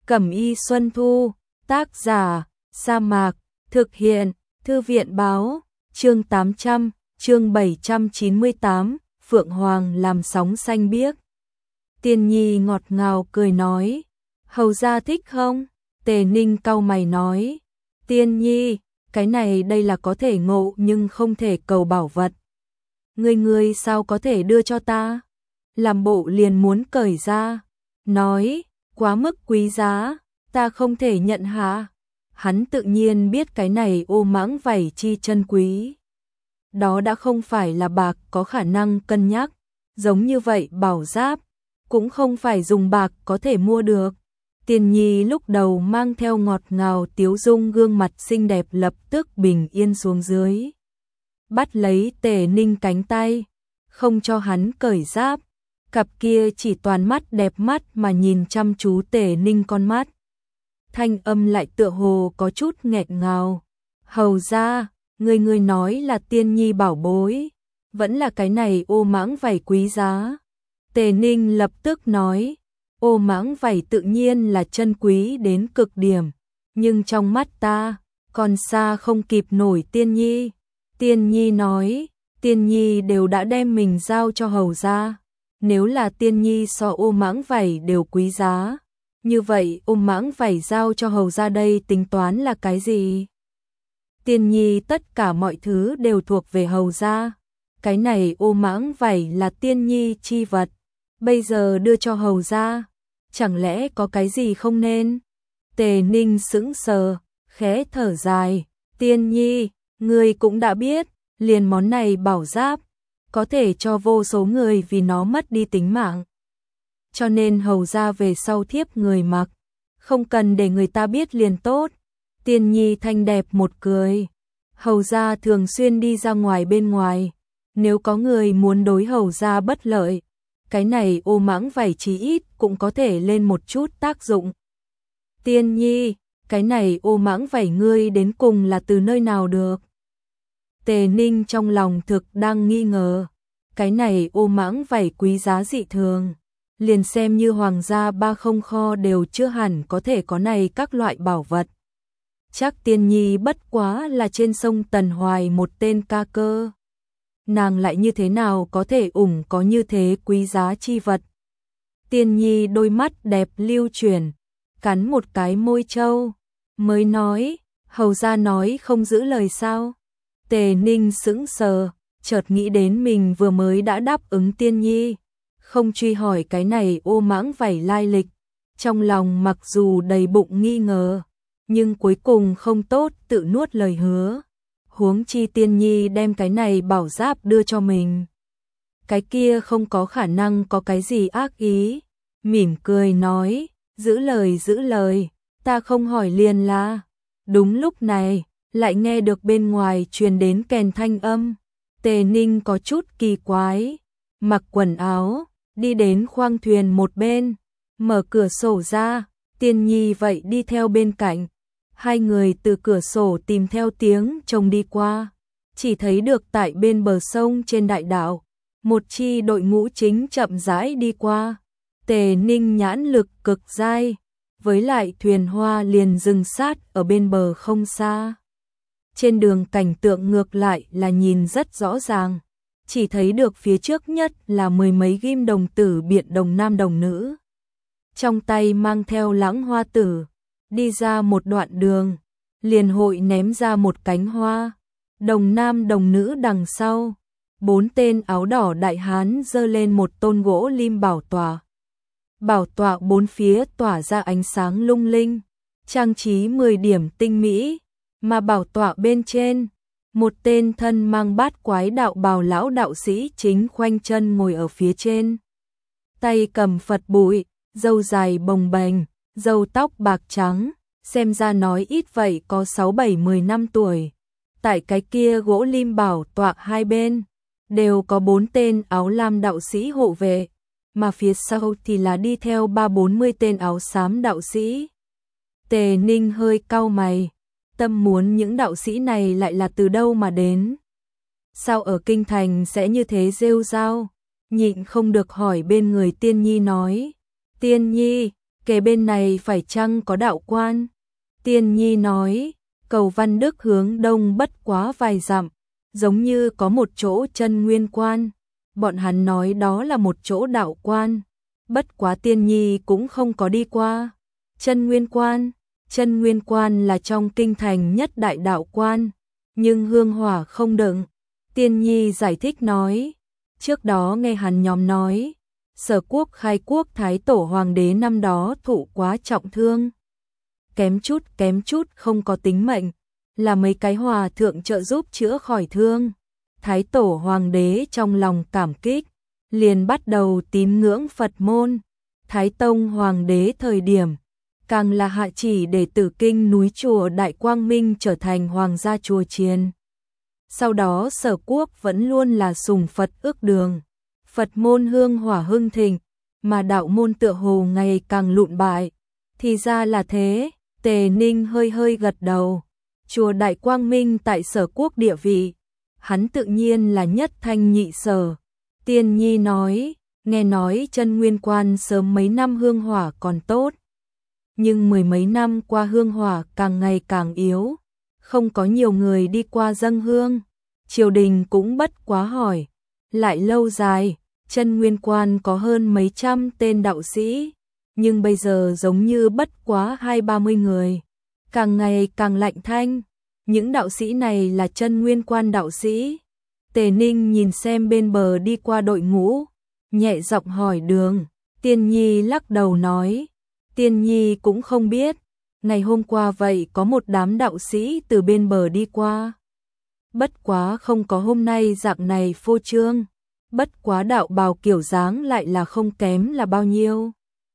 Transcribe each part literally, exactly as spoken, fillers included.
Cẩm y Xuân Thu, tác giả, Sa Mạc, thực hiện, Thư viện báo, chương tám trăm, chương bảy trăm chín mươi tám, Phượng Hoàng làm sóng xanh biếc. Tiên Nhi ngọt ngào cười nói, hầu gia thích không? Tề Ninh cau mày nói, Tiên Nhi, cái này đây là có thể ngộ nhưng không thể cầu bảo vật. Ngươi ngươi sao có thể đưa cho ta? Làm bộ liền muốn cởi ra, nói, quá mức quý giá, ta không thể nhận hạ. Hắn tự nhiên biết cái này ô mãng vảy chi chân quý. Đó đã không phải là bạc có khả năng cân nhắc, giống như vậy bảo giáp, cũng không phải dùng bạc có thể mua được. Tiên Nhi lúc đầu mang theo ngọt ngào tiếu dung, gương mặt xinh đẹp lập tức bình yên xuống dưới. Bắt lấy Tề Ninh cánh tay, không cho hắn cởi giáp, cặp kia chỉ toàn mắt đẹp mắt mà nhìn chăm chú Tề Ninh con mắt. Thanh âm lại tựa hồ có chút nghẹn ngào. Hầu ra, người người nói là Tiên Nhi bảo bối, vẫn là cái này ô mãng vảy quý giá. Tề Ninh lập tức nói, ô mãng vảy tự nhiên là chân quý đến cực điểm, nhưng trong mắt ta, còn xa không kịp nổi Tiên Nhi. Tiên Nhi nói, Tiên Nhi đều đã đem mình giao cho hầu ra, nếu là Tiên Nhi so ô mãng vảy đều quý giá, như vậy ô mãng vảy giao cho hầu ra đây tính toán là cái gì? Tiên Nhi tất cả mọi thứ đều thuộc về hầu ra, cái này ô mãng vảy là Tiên Nhi chi vật, bây giờ đưa cho hầu ra, chẳng lẽ có cái gì không nên? Tề Ninh sững sờ, khẽ thở dài, Tiên Nhi, ngươi cũng đã biết, liền món này bảo giáp, có thể cho vô số người vì nó mất đi tính mạng. Cho nên hầu ra về sau thiếp người mặc, không cần để người ta biết liền tốt. Tiên Nhi thanh đẹp một cười, hầu ra thường xuyên đi ra ngoài bên ngoài, nếu có người muốn đối hầu ra bất lợi, cái này ô mãng vảy chí ít cũng có thể lên một chút tác dụng. Tiên Nhi, cái này ô mãng vảy ngươi đến cùng là từ nơi nào được? Tề Ninh trong lòng thực đang nghi ngờ, cái này ô mãng vảy quý giá dị thường, liền xem như hoàng gia ba không kho đều chưa hẳn có thể có này các loại bảo vật. Chắc Tiên Nhi bất quá là trên sông Tần Hoài một tên ca cơ. Nàng lại như thế nào có thể ủng có như thế quý giá chi vật? Tiên Nhi đôi mắt đẹp lưu chuyển, cắn một cái môi trâu, mới nói, hầu ra nói không giữ lời sao? Tề Ninh sững sờ, chợt nghĩ đến mình vừa mới đã đáp ứng Tiên Nhi, không truy hỏi cái này ô mãng vảy lai lịch, trong lòng mặc dù đầy bụng nghi ngờ, nhưng cuối cùng không tốt tự nuốt lời hứa. Huống chi Tiên Nhi đem cái này bảo giáp đưa cho mình, cái kia không có khả năng có cái gì ác ý. Mỉm cười nói, giữ lời giữ lời, ta không hỏi liền là. Đúng lúc này, lại nghe được bên ngoài truyền đến kèn thanh âm. Tề Ninh có chút kỳ quái, mặc quần áo, đi đến khoang thuyền một bên, mở cửa sổ ra, Tiên Nhi vậy đi theo bên cạnh. Hai người từ cửa sổ tìm theo tiếng trông đi qua, chỉ thấy được tại bên bờ sông trên đại đạo, một chi đội ngũ chính chậm rãi đi qua. Tề Ninh nhãn lực cực dai, với lại thuyền hoa liền dừng sát ở bên bờ không xa. Trên đường cảnh tượng ngược lại là nhìn rất rõ ràng, chỉ thấy được phía trước nhất là mười mấy ghim đồng tử biện đồng nam đồng nữ, trong tay mang theo lãng hoa tử, đi ra một đoạn đường, liền hội ném ra một cánh hoa. Đồng nam đồng nữ đằng sau, bốn tên áo đỏ đại hán giơ lên một tôn gỗ lim bảo tọa. Bảo tọa bốn phía tỏa ra ánh sáng lung linh, trang trí mười điểm tinh mỹ, mà bảo tọa bên trên, một tên thân mang bát quái đạo bào lão đạo sĩ chính khoanh chân ngồi ở phía trên. Tay cầm Phật bụi, râu dài bồng bềnh, râu tóc bạc trắng, xem ra nói ít vậy có sáu bảy mười năm tuổi. Tại cái kia gỗ lim bảo tọa hai bên, đều có bốn tên áo lam đạo sĩ hộ vệ, mà phía sau thì là đi theo ba bốn mươi tên áo xám đạo sĩ. Tề Ninh hơi cau mày, tâm muốn những đạo sĩ này lại là từ đâu mà đến? Sao ở kinh thành sẽ như thế rêu rao? Nhịn không được hỏi bên người Tiên Nhi nói, Tiên Nhi, kề bên này phải chăng có đạo quan? Tiên Nhi nói, cầu Văn Đức hướng đông bất quá vài dặm, giống như có một chỗ chân nguyên quan. Bọn hắn nói đó là một chỗ đạo quan, bất quá Tiên Nhi cũng không có đi qua. Chân nguyên quan, chân nguyên quan là trong kinh thành nhất đại đạo quan, nhưng hương hỏa không đựng. Tiên Nhi giải thích nói, trước đó nghe hắn nhóm nói, Sở Quốc khai quốc thái tổ hoàng đế năm đó thụ quá trọng thương, kém chút kém chút không có tính mệnh, là mấy cái hòa thượng trợ giúp chữa khỏi thương. Thái tổ hoàng đế trong lòng cảm kích, liền bắt đầu tín ngưỡng Phật môn. Thái tông hoàng đế thời điểm, càng là hạ chỉ để Tử Kinh núi chùa Đại Quang Minh trở thành hoàng gia chùa chiền. Sau đó Sở Quốc vẫn luôn là sùng Phật ước đường, Phật môn hương hỏa hưng thịnh, mà đạo môn tựa hồ ngày càng lụn bại. Thì ra là thế, Tề Ninh hơi hơi gật đầu. Chùa Đại Quang Minh tại Sở Quốc địa vị, hắn tự nhiên là nhất thanh nhị sở. Tiên Nhi nói, nghe nói chân nguyên quan sớm mấy năm hương hỏa còn tốt, nhưng mười mấy năm qua hương hỏa càng ngày càng yếu, không có nhiều người đi qua dâng hương, triều đình cũng bất quá hỏi. Lại lâu dài, chân nguyên quan có hơn mấy trăm tên đạo sĩ, nhưng bây giờ giống như bất quá hai ba mươi người, càng ngày càng lạnh thanh. Những đạo sĩ này là chân nguyên quan đạo sĩ. Tề Ninh nhìn xem bên bờ đi qua đội ngũ, nhẹ giọng hỏi đường. Tiên Nhi lắc đầu nói, Tiên Nhi cũng không biết, ngày hôm qua vậy có một đám đạo sĩ từ bên bờ đi qua. Bất quá không có hôm nay dạng này phô trương, bất quá đạo bào kiểu dáng lại là không kém là bao nhiêu.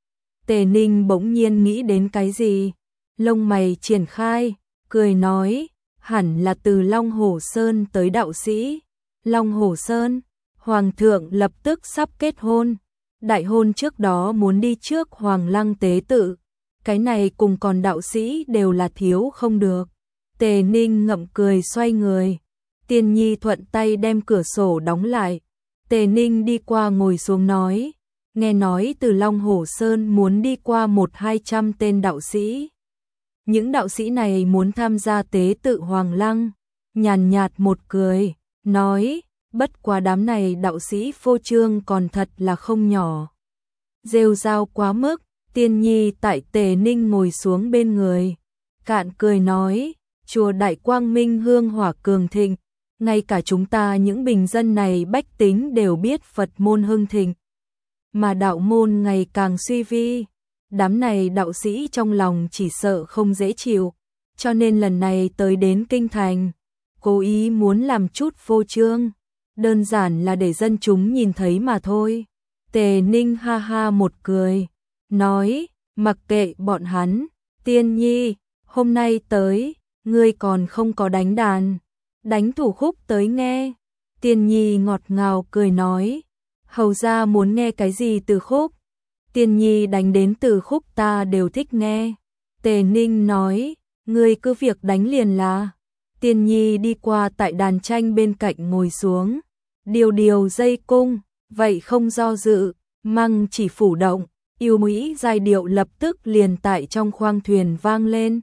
Tề Ninh bỗng nhiên nghĩ đến cái gì, lông mày triển khai, cười nói, hẳn là từ Long Hồ Sơn tới đạo sĩ. Long Hồ Sơn, Hoàng thượng lập tức sắp kết hôn, đại hôn trước đó muốn đi trước Hoàng Lăng tế tự, cái này cùng còn đạo sĩ đều là thiếu không được. Tề Ninh ngậm cười xoay người, Tiên Nhi thuận tay đem cửa sổ đóng lại. Tề Ninh đi qua ngồi xuống nói, nghe nói từ Long Hồ Sơn muốn đi qua một hai trăm tên đạo sĩ. Những đạo sĩ này muốn tham gia tế tự Hoàng Lăng. Nhàn nhạt một cười, nói, bất quá đám này đạo sĩ phô trương còn thật là không nhỏ. Rêu rao quá mức. Tiên Nhi tại Tề Ninh ngồi xuống bên người, cạn cười nói, chùa Đại Quang Minh hương hỏa cường thịnh, ngay cả chúng ta những bình dân này bách tính đều biết Phật môn hưng thịnh, mà đạo môn ngày càng suy vi. Đám này đạo sĩ trong lòng chỉ sợ không dễ chịu, cho nên lần này tới đến kinh thành, cố ý muốn làm chút phô trương, đơn giản là để dân chúng nhìn thấy mà thôi. Tề Ninh ha ha một cười, nói, mặc kệ bọn hắn. Tiên Nhi, hôm nay tới, ngươi còn không có đánh đàn, đánh thủ khúc tới nghe. Tiên Nhi ngọt ngào cười nói, hầu ra muốn nghe cái gì từ khúc? Tiên Nhi đánh đến từ khúc ta đều thích nghe. Tề Ninh nói, ngươi cứ việc đánh liền là. Tiên Nhi đi qua tại đàn tranh bên cạnh ngồi xuống, điều điều dây cung, vậy không do dự, măng chỉ phủ động, yêu mỹ giai điệu lập tức liền tại trong khoang thuyền vang lên.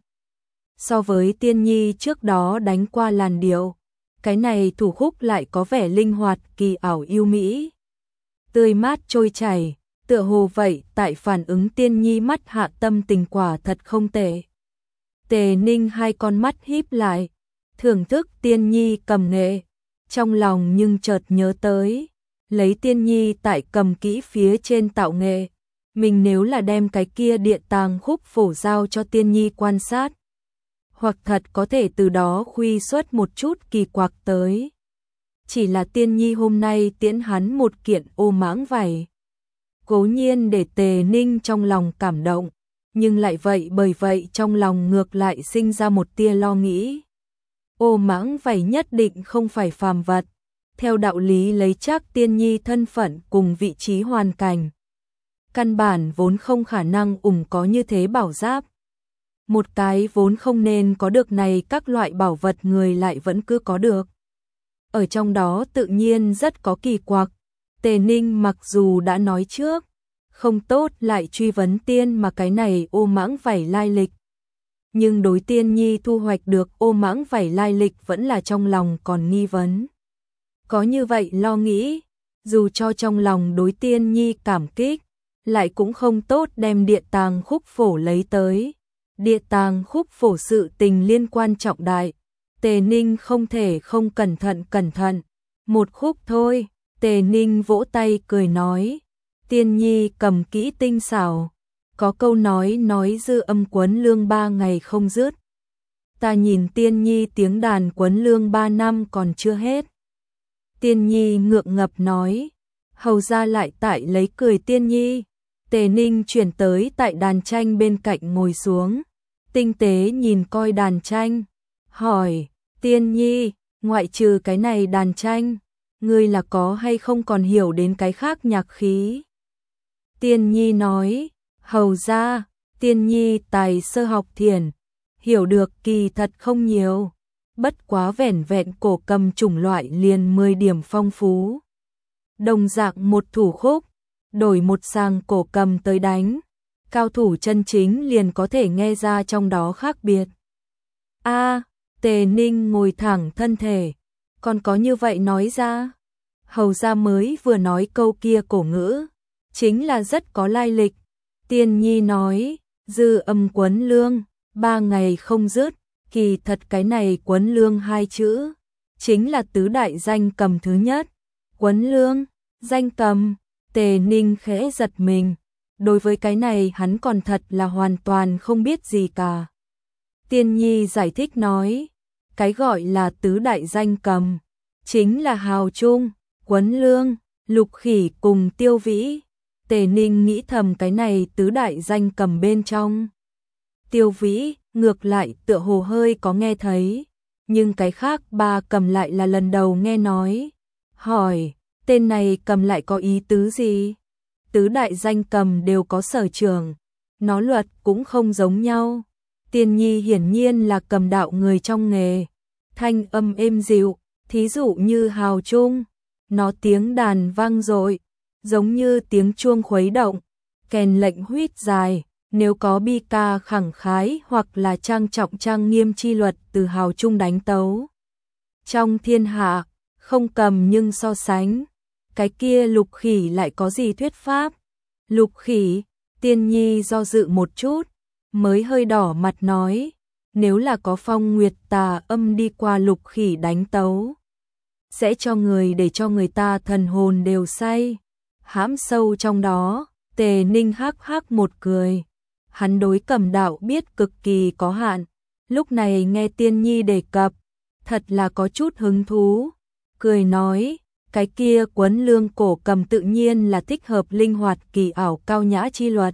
So với Tiên Nhi trước đó đánh qua làn điệu, cái này thủ khúc lại có vẻ linh hoạt kỳ ảo yêu mỹ, tươi mát trôi chảy, tựa hồ vậy tại phản ứng Tiên Nhi mắt hạ tâm tình quả thật không tệ. Tề Ninh hai con mắt híp lại, thưởng thức Tiên Nhi cầm nghệ, trong lòng nhưng chợt nhớ tới, lấy Tiên Nhi tại cầm kỹ phía trên tạo nghệ, mình nếu là đem cái kia địa tàng khúc phổ giao cho Tiên Nhi quan sát, hoặc thật có thể từ đó khuy xuất một chút kỳ quặc tới. Chỉ là Tiên Nhi hôm nay tiễn hắn một kiện ô mãng vải, cố nhiên để Tề Ninh trong lòng cảm động, nhưng lại vậy bởi vậy trong lòng ngược lại sinh ra một tia lo nghĩ. Ô mãng vải nhất định không phải phàm vật, theo đạo lý lấy chắc Tiên Nhi thân phận cùng vị trí hoàn cảnh, căn bản vốn không khả năng ủng có như thế bảo giáp. Một cái vốn không nên có được này các loại bảo vật người lại vẫn cứ có được. Ở trong đó tự nhiên rất có kỳ quặc. Tề Ninh mặc dù đã nói trước, không tốt lại truy vấn tiên mà cái này ô mãng vảy lai lịch. Nhưng đối Tiên Nhi thu hoạch được ô mãng vảy lai lịch vẫn là trong lòng còn nghi vấn. Có như vậy lo nghĩ, dù cho trong lòng đối Tiên Nhi cảm kích, lại cũng không tốt đem địa tàng khúc phổ lấy tới. Địa tàng khúc phổ sự tình liên quan trọng đại, Tề Ninh không thể không cẩn thận cẩn thận. Một khúc thôi, Tề Ninh vỗ tay cười nói, Tiên Nhi cầm kỹ tinh xảo, có câu nói nói dư âm quấn lương ba ngày không dứt. Ta nhìn Tiên Nhi tiếng đàn quấn lương ba năm còn chưa hết. Tiên Nhi ngượng ngập nói, hầu ra lại tại lấy cười Tiên Nhi. Tề Ninh chuyển tới tại đàn tranh bên cạnh ngồi xuống, tinh tế nhìn coi đàn tranh, hỏi, Tiên Nhi, ngoại trừ cái này đàn tranh, ngươi là có hay không còn hiểu đến cái khác nhạc khí? Tiên Nhi nói, hầu ra, Tiên Nhi tài sơ học thiền, hiểu được kỳ thật không nhiều, bất quá vẻn vẹn cổ cầm chủng loại liền mười điểm phong phú. Đồng dạng một thủ khúc, đổi một sàng cổ cầm tới đánh, cao thủ chân chính liền có thể nghe ra trong đó khác biệt. A, Tề Ninh ngồi thẳng thân thể, còn có như vậy nói ra. Hầu ra mới vừa nói câu kia cổ ngữ, chính là rất có lai lịch. Tiên Nhi nói, dư âm quấn lương, ba ngày không dứt, kỳ thật cái này quấn lương hai chữ, chính là tứ đại danh cầm thứ nhất. Quấn lương, danh cầm, Tề Ninh khẽ giật mình, đối với cái này hắn còn thật là hoàn toàn không biết gì cả. Tiên Nhi giải thích nói, cái gọi là tứ đại danh cầm, chính là hào trung, quấn lương, lục khỉ cùng tiêu vĩ. Tề Ninh nghĩ thầm cái này tứ đại danh cầm bên trong. Tiêu vĩ, ngược lại tựa hồ hơi có nghe thấy, nhưng cái khác ba cầm lại là lần đầu nghe nói. Hỏi, tên này cầm lại có ý tứ gì? Tứ đại danh cầm đều có sở trường, nó luật cũng không giống nhau. Tiên Nhi hiển nhiên là cầm đạo người trong nghề, thanh âm êm dịu, thí dụ như hào trung, nó tiếng đàn vang dội, giống như tiếng chuông khuấy động, kèn lệnh huýt dài, nếu có bi ca khẳng khái hoặc là trang trọng trang nghiêm chi luật từ hào trung đánh tấu. Trong thiên hạ, không cầm nhưng so sánh, cái kia lục khỉ lại có gì thuyết pháp? Lục khỉ, Tiên Nhi do dự một chút, mới hơi đỏ mặt nói, nếu là có phong nguyệt tà âm đi qua lục khỉ đánh tấu, sẽ cho người để cho người ta thần hồn đều say. Hãm sâu trong đó, Tề Ninh hắc hắc một cười. Hắn đối cầm đạo biết cực kỳ có hạn, lúc này nghe Tiên Nhi đề cập, thật là có chút hứng thú. Cười nói, cái kia quấn lương cổ cầm tự nhiên là thích hợp linh hoạt kỳ ảo cao nhã chi luật.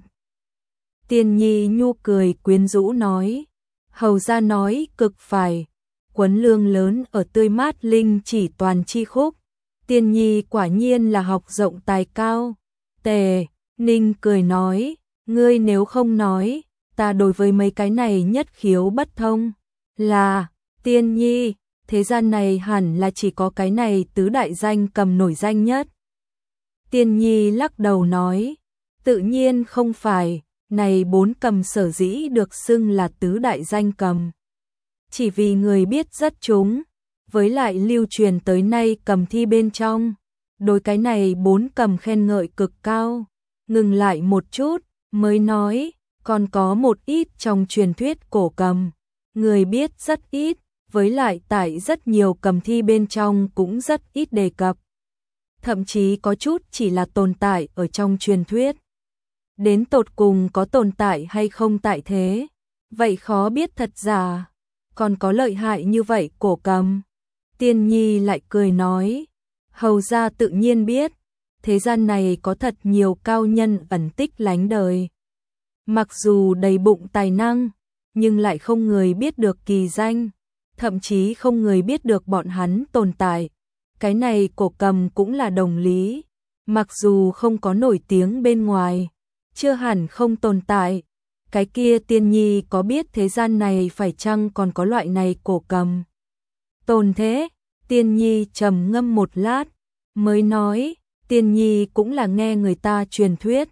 Tiên Nhi nhu cười quyến rũ nói, hầu ra nói cực phải, quấn lương lớn ở tươi mát linh chỉ toàn chi khúc. Tiên Nhi quả nhiên là học rộng tài cao. Tề Ninh cười nói, ngươi nếu không nói, ta đối với mấy cái này nhất khiếu bất thông. Là, Tiên Nhi, thế gian này hẳn là chỉ có cái này tứ đại danh cầm nổi danh nhất. Tiên Nhi lắc đầu nói, tự nhiên không phải, này bốn cầm sở dĩ được xưng là tứ đại danh cầm. Chỉ vì người biết rất chúng, với lại lưu truyền tới nay cầm thi bên trong, đối cái này bốn cầm khen ngợi cực cao. Ngừng lại một chút, mới nói, còn có một ít trong truyền thuyết cổ cầm, người biết rất ít, với lại tại rất nhiều cầm thi bên trong cũng rất ít đề cập. Thậm chí có chút chỉ là tồn tại ở trong truyền thuyết. Đến tột cùng có tồn tại hay không tại thế, vậy khó biết thật giả. Còn có lợi hại như vậy cổ cầm. Tiên Nhi lại cười nói, hầu ra tự nhiên biết, thế gian này có thật nhiều cao nhân ẩn tích lánh đời. Mặc dù đầy bụng tài năng, nhưng lại không người biết được kỳ danh, thậm chí không người biết được bọn hắn tồn tại. Cái này cổ cầm cũng là đồng lý, mặc dù không có nổi tiếng bên ngoài, chưa hẳn không tồn tại. Cái kia Tiên Nhi có biết thế gian này phải chăng còn có loại này cổ cầm tồn thế? Tiên Nhi trầm ngâm một lát, mới nói, Tiên Nhi cũng là nghe người ta truyền thuyết,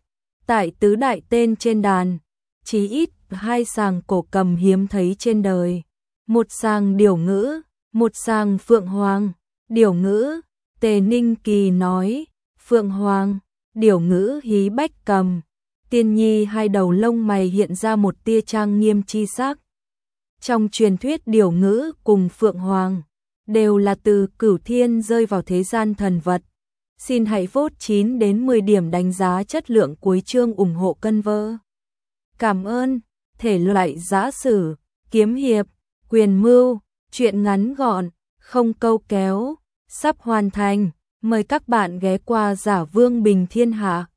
Tại tứ đại tên trên đàn, chí ít hai sàng cổ cầm hiếm thấy trên đời. Một sàng điểu ngữ, một sàng phượng hoàng. Điểu ngữ, Tề Ninh Kỳ nói, phượng hoàng, điểu ngữ hí bách cầm. Tiên nhi hai đầu lông mày hiện ra một tia trang nghiêm chi sắc. Trong truyền thuyết điểu ngữ cùng phượng hoàng đều là từ cửu thiên rơi vào thế gian thần vật. Xin hãy vote chín đến mười điểm đánh giá chất lượng cuối chương ủng hộ cân vơ. Cảm ơn. Thể loại giã sử, kiếm hiệp, quyền mưu, truyện ngắn gọn, không câu kéo, sắp hoàn thành. Mời các bạn ghé qua Giả Vương Bình Thiên Hạ.